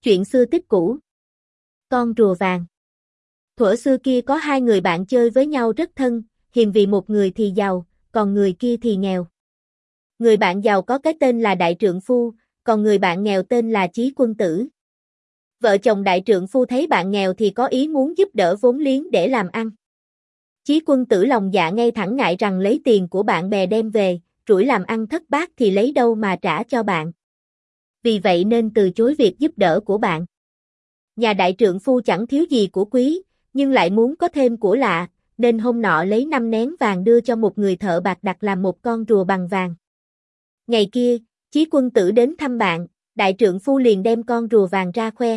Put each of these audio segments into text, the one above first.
Chuyện xưa tích cũ. Con rùa vàng. Thuở xưa kia có hai người bạn chơi với nhau rất thân, hiềm vì một người thì giàu, còn người kia thì nghèo. Người bạn giàu có cái tên là Đại Trượng Phu, còn người bạn nghèo tên là Chí Quân Tử. Vợ chồng Đại Trượng Phu thấy bạn nghèo thì có ý muốn giúp đỡ vốn liếng để làm ăn. Chí Quân Tử lòng dạ ngay thẳng ngại rằng lấy tiền của bạn bè đem về, rủi làm ăn thất bát thì lấy đâu mà trả cho bạn. Vì vậy nên từ chối việc giúp đỡ của bạn. Nhà Đại Trượng Phu chẳng thiếu gì của quý, nhưng lại muốn có thêm của lạ, nên hôm nọ lấy 5 nén vàng đưa cho một người thợ bạc đặt làm một con rùa bằng vàng. Ngày kia, Chí Quân Tử đến thăm bạn, Đại Trượng Phu liền đem con rùa vàng ra khoe.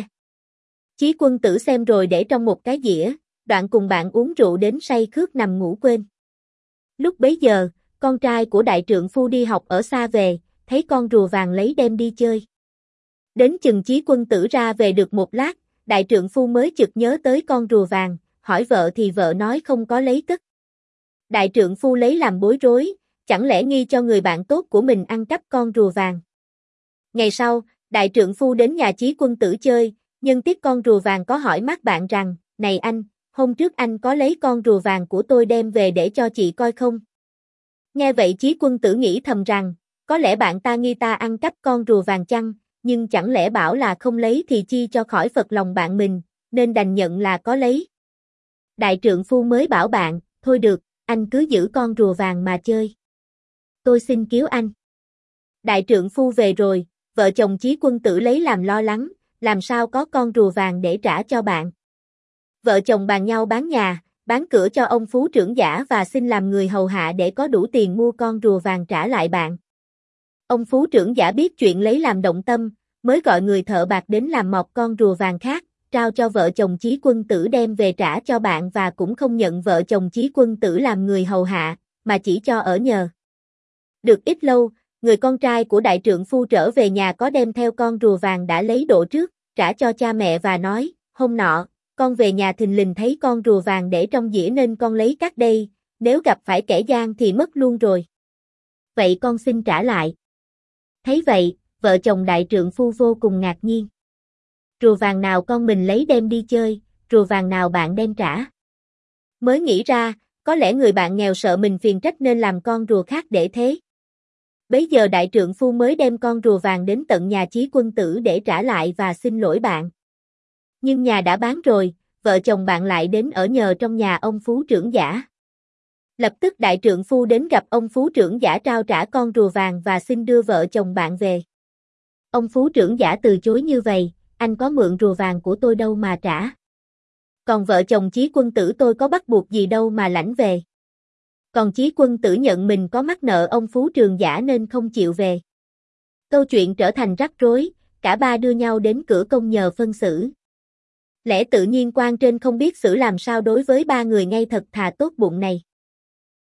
Chí Quân Tử xem rồi để trong một cái dĩa, đoạn cùng bạn uống rượu đến say khướt nằm ngủ quên. Lúc bấy giờ, con trai của Đại Trượng Phu đi học ở xa về, thấy con rùa vàng lấy đem đi chơi. Đến chừng Chí Quân Tử ra về được một lát, Đại Trượng Phu mới chợt nhớ tới con rùa vàng, hỏi vợ thì vợ nói không có lấy cất. Đại Trượng Phu lấy làm bối rối, chẳng lẽ nghi cho người bạn tốt của mình ăn cắp con rùa vàng. Ngày sau, Đại Trượng Phu đến nhà Chí Quân Tử chơi, nhân tiếc con rùa vàng có hỏi mát bạn rằng, này anh, hôm trước anh có lấy con rùa vàng của tôi đem về để cho chị coi không? Nghe vậy Chí Quân Tử nghĩ thầm rằng, có lẽ bạn ta nghi ta ăn cắp con rùa vàng chăng, nhưng chẳng lẽ bảo là không lấy thì chi cho khỏi phật lòng bạn mình, nên đành nhận là có lấy. Đại Trượng Phu mới bảo bạn, thôi được, anh cứ giữ con rùa vàng mà chơi. Tôi xin cứu anh. Đại Trượng Phu về rồi, vợ chồng Chí Quân Tử lấy làm lo lắng, làm sao có con rùa vàng để trả cho bạn. Vợ chồng bàn nhau bán nhà, bán cửa cho ông phú trưởng giả và xin làm người hầu hạ để có đủ tiền mua con rùa vàng trả lại bạn. Ông phú trưởng giả biết chuyện lấy làm động tâm, mới gọi người thợ bạc đến làm một con rùa vàng khác, trao cho vợ chồng Chí Quân Tử đem về trả cho bạn và cũng không nhận vợ chồng Chí Quân Tử làm người hầu hạ, mà chỉ cho ở nhờ. Được ít lâu, người con trai của Đại Trượng Phu trở về nhà có đem theo con rùa vàng đã lấy độ trước, trả cho cha mẹ và nói, hôm nọ, con về nhà thình lình thấy con rùa vàng để trong dĩa nên con lấy cắt đây, nếu gặp phải kẻ gian thì mất luôn rồi. Vậy con xin trả lại. Thấy vậy, vợ chồng Đại Trượng Phu vô cùng ngạc nhiên. Rùa vàng nào con mình lấy đem đi chơi, rùa vàng nào bạn đem trả. Mới nghĩ ra, có lẽ người bạn nghèo sợ mình phiền trách nên làm con rùa khác để thế. Bấy giờ Đại Trượng Phu mới đem con rùa vàng đến tận nhà Chí Quân Tử để trả lại và xin lỗi bạn. Nhưng nhà đã bán rồi, vợ chồng bạn lại đến ở nhờ trong nhà ông phú trưởng giả. Lập tức Đại Trượng Phu đến gặp ông phú trưởng giả trao trả con rùa vàng và xin đưa vợ chồng bạn về. Ông phú trưởng giả từ chối như vậy, anh có mượn rùa vàng của tôi đâu mà trả. Còn vợ chồng Chí Quân Tử tôi có bắt buộc gì đâu mà lãnh về. Còn Chí Quân Tử nhận mình có mắc nợ ông phú trưởng giả nên không chịu về. Câu chuyện trở thành rắc rối, cả ba đưa nhau đến cửa công nhờ phân xử. Lẽ tự nhiên quan trên không biết xử làm sao đối với ba người ngay thật thà tốt bụng này.